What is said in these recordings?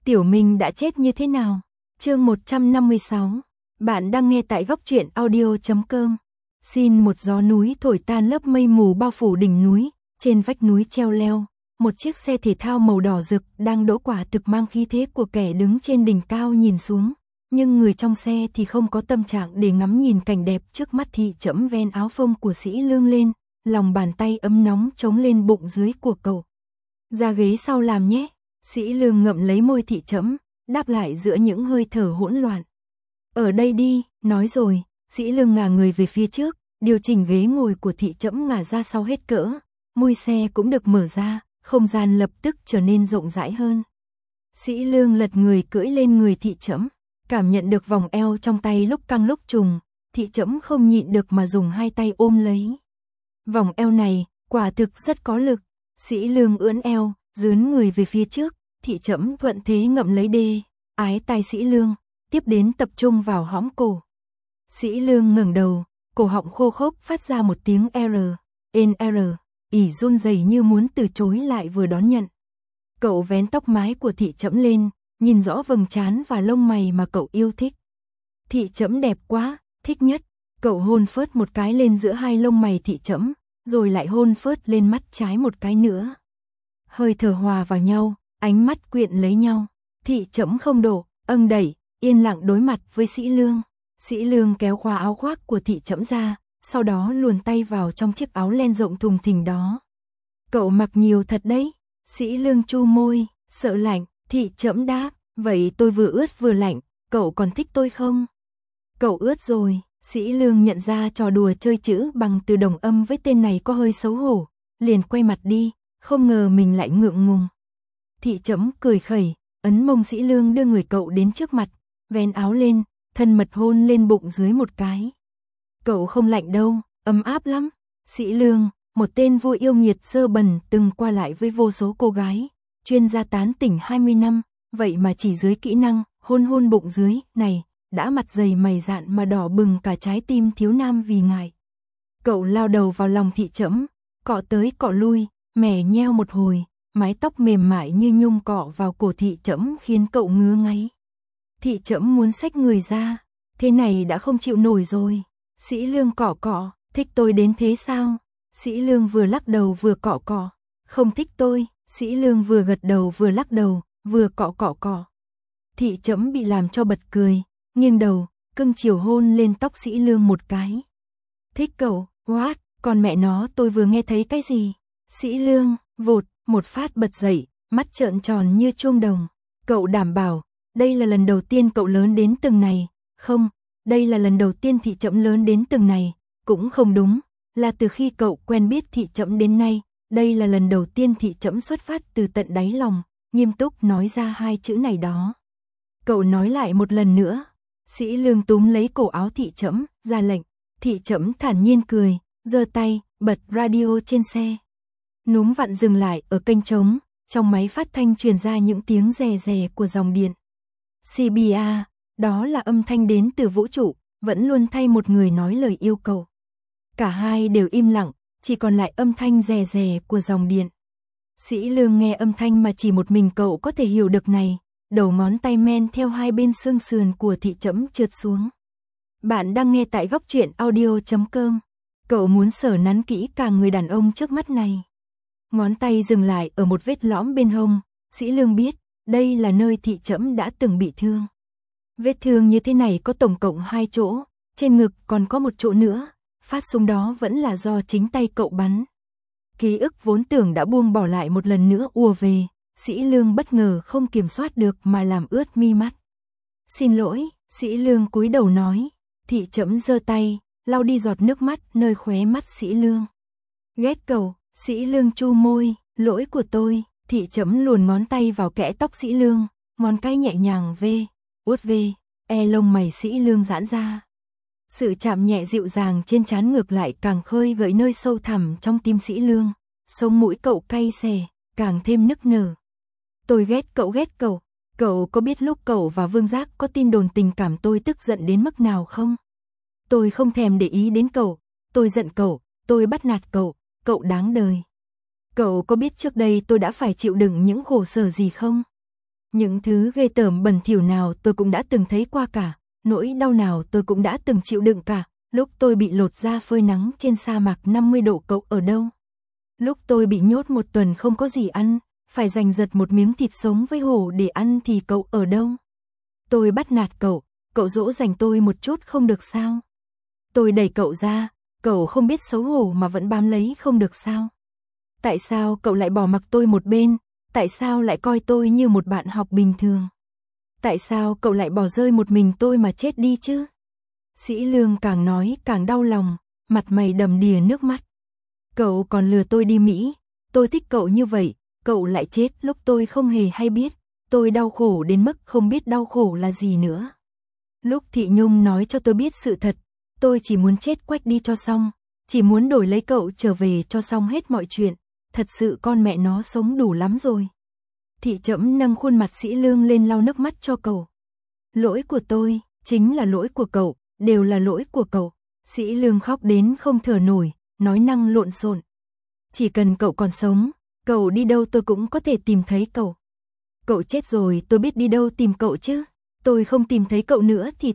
Tiểu Minh đã chết như thế nào? Chương 156. Bạn đang nghe tại góc truyện audio.com. Xin một gió núi thổi tan lớp mây mù bao phủ đỉnh núi, trên vách núi treo leo, một chiếc xe thể thao màu đỏ rực đang đỗ quả thực mang khí thế của kẻ đứng trên đỉnh cao nhìn xuống, nhưng người trong xe thì không có tâm trạng để ngắm nhìn cảnh đẹp trước mắt. Thị Trẫm ven áo phông của Sĩ Lương lên, lòng bàn tay ấm nóng chống lên bụng dưới của cậu. Ra ghế sau làm nhé. Sĩ Lương ngậm lấy môi Thị Trẫm, đáp lại giữa những hơi thở hỗn loạn. Ở đây đi, nói rồi, Sĩ Lương ngả người về phía trước, điều chỉnh ghế ngồi của Thị Trẫm ngả ra sau hết cỡ, mui xe cũng được mở ra, không gian lập tức trở nên rộng rãi hơn. Sĩ Lương lật người cưỡi lên người Thị Trẫm, cảm nhận được vòng eo trong tay lúc căng lúc trùng, Thị Trẫm không nhịn được mà dùng hai tay ôm lấy. Vòng eo này, quả thực rất có lực. Sĩ Lương ưỡn eo, dướn người về phía trước, Thị Trẫm thuận thế ngậm lấy đê, ái tai Sĩ Lương, tiếp đến tập trung vào hõm cổ. Sĩ Lương ngẩng đầu, cổ họng khô khốc phát ra một tiếng R, ỉ run rẩy như muốn từ chối lại vừa đón nhận. Cậu vén tóc mái của Thị Trẫm lên, nhìn rõ vầng trán và lông mày mà cậu yêu thích. Thị Trẫm đẹp quá, thích nhất. Cậu hôn phớt một cái lên giữa hai lông mày Thị Trẫm, rồi lại hôn phớt lên mắt trái một cái nữa. Hơi thở hòa vào nhau, ánh mắt quyện lấy nhau. Thị Trẫm không đổ, đẩy, yên lặng đối mặt với Sĩ Lương. Sĩ Lương kéo khóa áo khoác của Thị Trẫm ra, sau đó luồn tay vào trong chiếc áo len rộng thùng thình đó. Cậu mặc nhiều thật đấy. Sĩ Lương chu môi, sợ lạnh. Thị Trẫm đáp, vậy tôi vừa ướt vừa lạnh, cậu còn thích tôi không? Cậu ướt rồi. Sĩ Lương nhận ra trò đùa chơi chữ bằng từ đồng âm với tên này có hơi xấu hổ, liền quay mặt đi, không ngờ mình lại ngượng ngùng. Thị Trẫm cười khẩy, ấn mông Sĩ Lương đưa người cậu đến trước mặt, vén áo lên, thân mật hôn lên bụng dưới một cái. Cậu không lạnh đâu, ấm áp lắm. Sĩ Lương, một tên vua yêu nghiệt dơ bẩn từng qua lại với vô số cô gái, chuyên gia tán tỉnh 20 năm, vậy mà chỉ dưới kỹ năng hôn bụng dưới này, đã mặt dày mày dạn mà đỏ bừng cả trái tim thiếu nam vì ngại. Cậu lao đầu vào lòng Thị Trẫm, cọ tới cọ lui, mè nheo một hồi, mái tóc mềm mại như nhung cọ vào cổ Thị Trẫm khiến cậu ngứa ngáy. Thị Trẫm muốn xách người ra, thế này đã không chịu nổi rồi. Sĩ Lương cọ cọ, thích tôi đến thế sao? Sĩ Lương vừa lắc đầu vừa cọ cọ, không thích tôi. Sĩ Lương vừa gật đầu vừa lắc đầu, vừa cọ cọ cọ. Thị Trẫm bị làm cho bật cười, nghiêng đầu, cưng chiều hôn lên tóc Sĩ Lương một cái. Thích cậu, what, còn mẹ nó tôi vừa nghe thấy cái gì? Sĩ Lương, vụt, một phát bật dậy, mắt trợn tròn như chuông đồng. Cậu đảm bảo, đây là lần đầu tiên cậu lớn đến từng này. Không, đây là lần đầu tiên Thị Trẫm lớn đến từng này. Cũng không đúng, là từ khi cậu quen biết Thị Trẫm đến nay, đây là lần đầu tiên Thị Trẫm xuất phát từ tận đáy lòng, nghiêm túc nói ra hai chữ này đó. Cậu nói lại một lần nữa. Sĩ Lương túm lấy cổ áo Thị Trẫm, ra lệnh. Thị Trẫm thản nhiên cười, giơ tay, bật radio trên xe. Núm vặn dừng lại ở kênh trống, trong máy phát thanh truyền ra những tiếng rè rè của dòng điện. CBA, đó là âm thanh đến từ vũ trụ, vẫn luôn thay một người nói lời yêu cầu. Cả hai đều im lặng, chỉ còn lại âm thanh rè rè của dòng điện. Sĩ Lương nghe âm thanh mà chỉ một mình cậu có thể hiểu được này, đầu ngón tay men theo hai bên xương sườn của Thị Trẫm trượt xuống. Bạn đang nghe tại góc truyện audio.com. Cậu muốn sờ nắn kỹ càng người đàn ông trước mắt này. Ngón tay dừng lại ở một vết lõm bên hông, Sĩ Lương biết, đây là nơi Thị Trẫm đã từng bị thương. Vết thương như thế này có tổng cộng 2 chỗ, trên ngực còn có một chỗ nữa, phát súng đó vẫn là do chính tay cậu bắn. Ký ức vốn tưởng đã buông bỏ lại một lần nữa ùa về, Sĩ Lương bất ngờ không kiểm soát được mà làm ướt mi mắt. Xin lỗi, Sĩ Lương cúi đầu nói. Thị Trẫm giơ tay, lau đi giọt nước mắt nơi khóe mắt Sĩ Lương. Ghét cậu. Sĩ Lương chu môi, lỗi của tôi. Thị Trẫm luồn ngón tay vào kẽ tóc Sĩ Lương, ngón cái nhẹ nhàng vuốt ve, lông mày Sĩ Lương giãn ra. Sự chạm nhẹ dịu dàng trên trán ngược lại càng khơi gợi nơi sâu thẳm trong tim Sĩ Lương, sống mũi cậu cay xè, càng thêm nức nở. Tôi ghét cậu. Cậu có biết lúc cậu và Vương Giác có tin đồn tình cảm tôi tức giận đến mức nào không? Tôi không thèm để ý đến cậu, tôi giận cậu, tôi bắt nạt cậu, cậu đáng đời. Cậu có biết trước đây tôi đã phải chịu đựng những khổ sở gì không? Những thứ ghê tởm bẩn thỉu nào tôi cũng đã từng thấy qua cả, nỗi đau nào tôi cũng đã từng chịu đựng cả. Lúc tôi bị lột da phơi nắng trên sa mạc 50 độ cậu ở đâu? Lúc tôi bị nhốt một tuần không có gì ăn, phải giành giật một miếng thịt sống với hổ để ăn thì cậu ở đâu? Tôi bắt nạt cậu dỗ dành tôi một chút không được sao? Tôi đẩy cậu ra, cậu không biết xấu hổ mà vẫn bám lấy không được sao? Tại sao cậu lại bỏ mặc tôi một bên? Tại sao lại coi tôi như một bạn học bình thường? Tại sao cậu lại bỏ rơi một mình tôi mà chết đi chứ? Sĩ Lương càng nói càng đau lòng, mặt mày đầm đìa nước mắt. Cậu còn lừa tôi đi Mỹ, tôi thích cậu như vậy, cậu lại chết lúc tôi không hề hay biết, tôi đau khổ đến mức không biết đau khổ là gì nữa. Lúc Thị Nhung nói cho tôi biết sự thật, tôi chỉ muốn chết quách đi cho xong, chỉ muốn đổi lấy cậu trở về cho xong hết mọi chuyện, thật sự con mẹ nó sống đủ lắm rồi. Thị Trẫm nâng khuôn mặt Sĩ Lương lên lau nước mắt cho cậu. Lỗi của tôi, chính là lỗi của cậu, đều là lỗi của cậu. Sĩ Lương khóc đến không thở nổi, nói năng lộn xộn. Chỉ cần cậu còn sống, cậu đi đâu tôi cũng có thể tìm thấy cậu. Cậu chết rồi tôi biết đi đâu tìm cậu chứ. Tôi không tìm thấy cậu nữa thì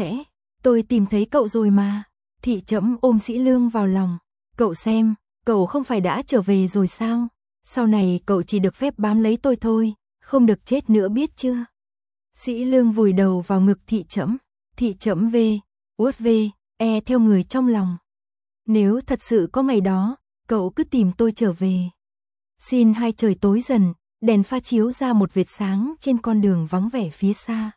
tôi tìm thấy cậu rồi mà. Thị Trẫm ôm Sĩ Lương vào lòng. Cậu xem, cậu không phải đã trở về rồi sao? Sau này cậu chỉ được phép bám lấy tôi thôi, không được chết nữa biết chưa? Sĩ Lương vùi đầu vào ngực Thị Trẫm. Thị Trẫm uất theo người trong lòng. Nếu thật sự có ngày đó, cậu cứ tìm tôi trở về. Xin hai trời tối dần, đèn pha chiếu ra một vệt sáng trên con đường vắng vẻ phía xa.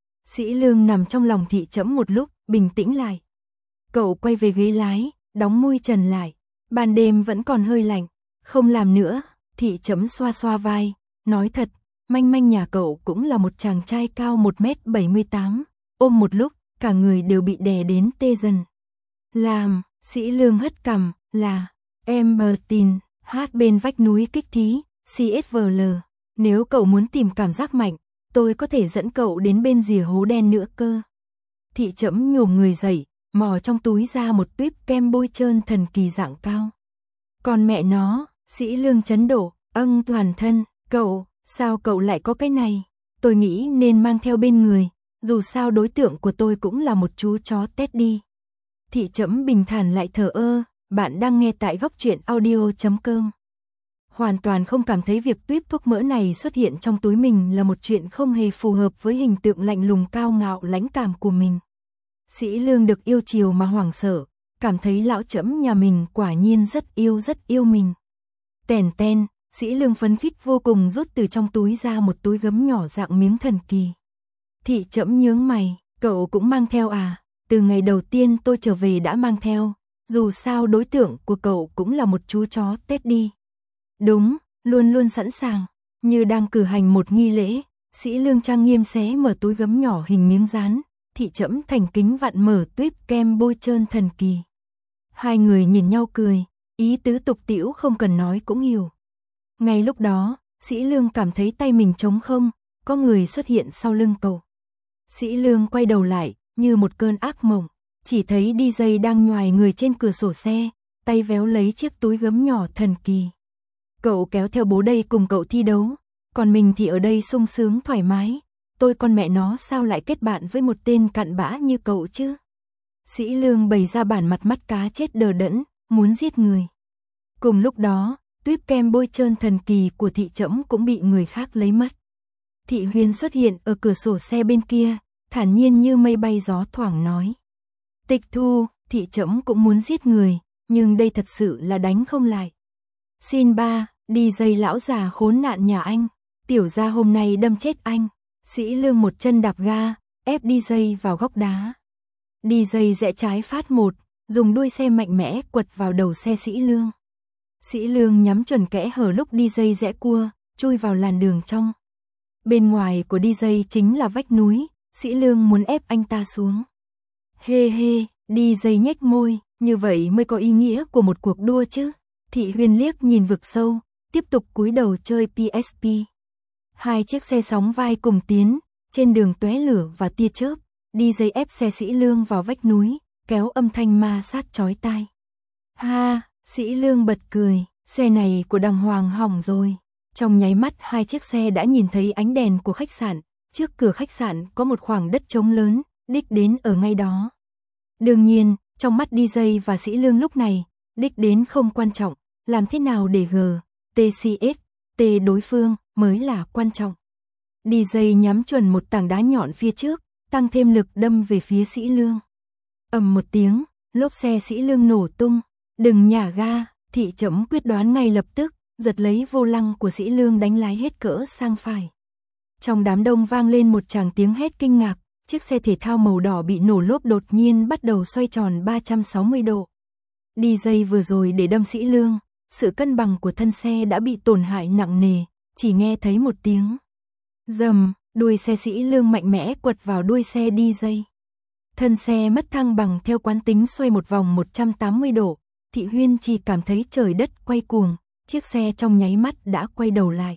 Sĩ Lương nằm trong lòng Thị Trẫm một lúc, bình tĩnh lại. Cậu quay về ghế lái, đóng mui trần lại. Ban đêm vẫn còn hơi lạnh. Không làm nữa, Thị Trẫm xoa xoa vai, nói thật, manh manh nhà cậu cũng là một chàng trai cao 1m78, ôm một lúc, cả người đều bị đè đến tê dần. Làm, Sĩ Lương hất cằm, là, em Martin, hát bên vách núi kích thí, CSVL. Nếu cậu muốn tìm cảm giác mạnh, tôi có thể dẫn cậu đến bên rìa hố đen nữa cơ. Thị Trẫm nhổm người dậy, mò trong túi ra một tuýp kem bôi trơn thần kỳ dạng cao. Còn mẹ nó, Sĩ Lương chấn đổ, toàn thân, sao cậu lại có cái này? Tôi nghĩ nên mang theo bên người, dù sao đối tượng của tôi cũng là một chú chó Teddy. Thị Trẫm bình thản lại thờ ơ, bạn đang nghe tại góc truyện audio.com. Hoàn toàn không cảm thấy việc tuýp thuốc mỡ này xuất hiện trong túi mình là một chuyện không hề phù hợp với hình tượng lạnh lùng cao ngạo lãnh cảm của mình. Sĩ Lương được yêu chiều mà hoảng sợ, cảm thấy lão Trẫm nhà mình quả nhiên rất yêu mình. Tèn ten, Sĩ Lương phấn khích vô cùng rút từ trong túi ra một túi gấm nhỏ dạng miếng thần kỳ. Thị Trẫm nhướng mày, cậu cũng mang theo à? Từ ngày đầu tiên tôi trở về đã mang theo, dù sao đối tượng của cậu cũng là một chú chó Teddy. Đúng, luôn luôn sẵn sàng, như đang cử hành một nghi lễ. Sĩ Lương trang nghiêm xé mở túi gấm nhỏ hình miếng dán, Thị Trẫm thành kính vặn mở tuýp kem bôi trơn thần kỳ. Hai người nhìn nhau cười, ý tứ tục tĩu không cần nói cũng hiểu. Ngay lúc đó, Sĩ Lương cảm thấy tay mình trống không, có người xuất hiện sau lưng cậu. Sĩ Lương quay đầu lại, như một cơn ác mộng, chỉ thấy DJ đang nhoài người trên cửa sổ xe, tay véo lấy chiếc túi gấm nhỏ thần kỳ. Cậu kéo theo bố đây cùng cậu thi đấu, còn mình thì ở đây sung sướng thoải mái. Tôi con mẹ nó sao lại kết bạn với một tên cặn bã như cậu chứ? Sĩ Lương bày ra bản mặt mắt cá chết đờ đẫn, muốn giết người. Cùng lúc đó, tuýp kem bôi trơn thần kỳ của Thị Trẫm cũng bị người khác lấy mất. Thị Huyền xuất hiện ở cửa sổ xe bên kia, thản nhiên như mây bay gió thoảng nói. Tịch thu, Thị Trẫm cũng muốn giết người, nhưng đây thật sự là đánh không lại. Xin ba, DJ lão già khốn nạn nhà anh, tiểu gia hôm nay đâm chết anh. Sĩ Lương một chân đạp ga, ép DJ vào góc đá. DJ rẽ trái phát một, dùng đuôi xe mạnh mẽ quật vào đầu xe Sĩ Lương. Sĩ Lương nhắm chuẩn kẽ hở lúc DJ rẽ cua, chui vào làn đường trong. Bên ngoài của DJ chính là vách núi, Sĩ Lương muốn ép anh ta xuống. DJ nhếch môi, như vậy mới có ý nghĩa của một cuộc đua chứ. Thị Huyền liếc nhìn vực sâu, tiếp tục cúi đầu chơi PSP. Hai chiếc xe sóng vai cùng tiến, trên đường tóe lửa và tia chớp, DJ ép xe Sĩ Lương vào vách núi, kéo âm thanh ma sát chói tai. Ha, Sĩ Lương bật cười, xe này của đàng hoàng hỏng rồi. Trong nháy mắt hai chiếc xe đã nhìn thấy ánh đèn của khách sạn, trước cửa khách sạn có một khoảng đất trống lớn, đích đến ở ngay đó. Đương nhiên, trong mắt DJ và Sĩ Lương lúc này, đích đến không quan trọng, làm thế nào để TCS đối phương mới là quan trọng. DJ nhắm chuẩn một tảng đá nhọn phía trước, tăng thêm lực đâm về phía Sĩ Lương. Ầm một tiếng, lốp xe Sĩ Lương nổ tung, đừng nhả ga, Thị Chậm quyết đoán ngay lập tức, giật lấy vô lăng của Sĩ Lương đánh lái hết cỡ sang phải. Trong đám đông vang lên một tràng tiếng hét kinh ngạc, chiếc xe thể thao màu đỏ bị nổ lốp đột nhiên bắt đầu xoay tròn 360 độ. DJ vừa rồi để đâm Sĩ Lương, sự cân bằng của thân xe đã bị tổn hại nặng nề, chỉ nghe thấy một tiếng rầm, đuôi xe Sĩ Lương mạnh mẽ quật vào đuôi xe DJ. Thân xe mất thăng bằng theo quán tính xoay một vòng 180 độ, Thị Huyên chỉ cảm thấy trời đất quay cuồng, chiếc xe trong nháy mắt đã quay đầu lại.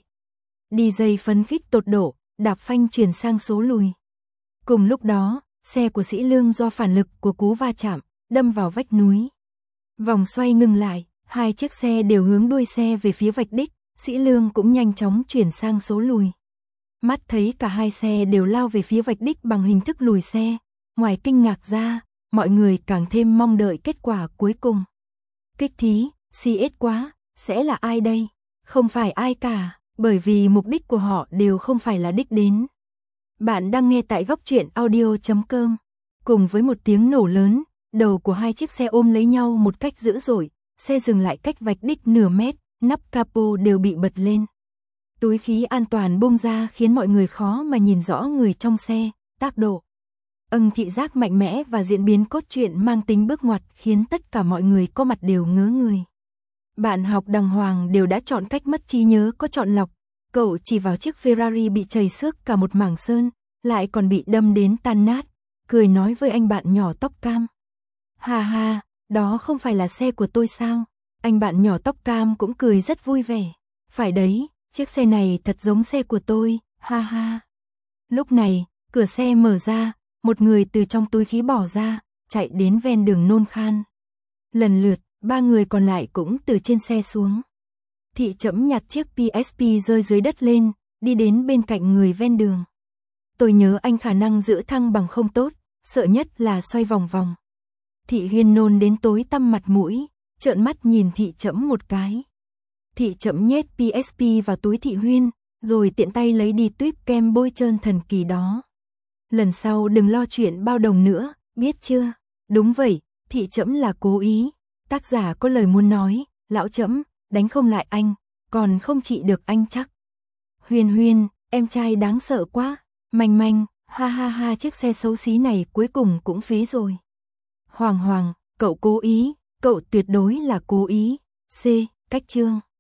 DJ phấn khích tột độ, đạp phanh chuyển sang số lùi. Cùng lúc đó, xe của Sĩ Lương do phản lực của cú va chạm, đâm vào vách núi. Vòng xoay ngừng lại, hai chiếc xe đều hướng đuôi xe về phía vạch đích, Sĩ Lương cũng nhanh chóng chuyển sang số lùi. Mắt thấy cả hai xe đều lao về phía vạch đích bằng hình thức lùi xe, ngoài kinh ngạc ra, mọi người càng thêm mong đợi kết quả cuối cùng. Kích thí, CS quá, sẽ là ai đây? Không phải ai cả, bởi vì mục đích của họ đều không phải là đích đến. Bạn đang nghe tại góc truyện audio.com. Cùng với một tiếng nổ lớn, đầu của hai chiếc xe ôm lấy nhau một cách dữ dội, xe dừng lại cách vạch đích nửa mét, nắp capo đều bị bật lên. Túi khí an toàn bung ra khiến mọi người khó mà nhìn rõ người trong xe, tác độ. Thị giác mạnh mẽ và diễn biến cốt truyện mang tính bước ngoặt khiến tất cả mọi người có mặt đều ngớ người. Bạn học đàng hoàng đều đã chọn cách mất trí nhớ có chọn lọc, cậu chỉ vào chiếc Ferrari bị chảy xước cả một mảng sơn, lại còn bị đâm đến tan nát, cười nói với anh bạn nhỏ tóc cam. Ha ha, đó không phải là xe của tôi sao? Anh bạn nhỏ tóc cam cũng cười rất vui vẻ. Phải đấy, chiếc xe này thật giống xe của tôi, ha ha. Lúc này, cửa xe mở ra, một người từ trong túi khí bỏ ra, chạy đến ven đường nôn khan. Lần lượt, ba người còn lại cũng từ trên xe xuống. Thị Chậm nhặt chiếc PSP rơi dưới đất lên, đi đến bên cạnh người ven đường. Tôi nhớ anh khả năng giữ thăng bằng không tốt, sợ nhất là xoay vòng vòng. Thị Huyên nôn đến tối tăm mặt mũi, trợn mắt nhìn Thị Chậm một cái. Thị Chậm nhét PSP vào túi Thị Huyên, rồi tiện tay lấy đi tuýp kem bôi trơn thần kỳ đó. Lần sau đừng lo chuyện bao đồng nữa, biết chưa? Đúng vậy, Thị Chậm là cố ý. Tác giả có lời muốn nói, lão Chậm, đánh không lại anh, còn không trị được anh chắc. Huyên Huyên, em trai đáng sợ quá. Manh Manh, ha ha ha, chiếc xe xấu xí này cuối cùng cũng phí rồi. Hoàng Hoàng, cậu cố ý, cậu tuyệt đối là cố ý. C. Cách chương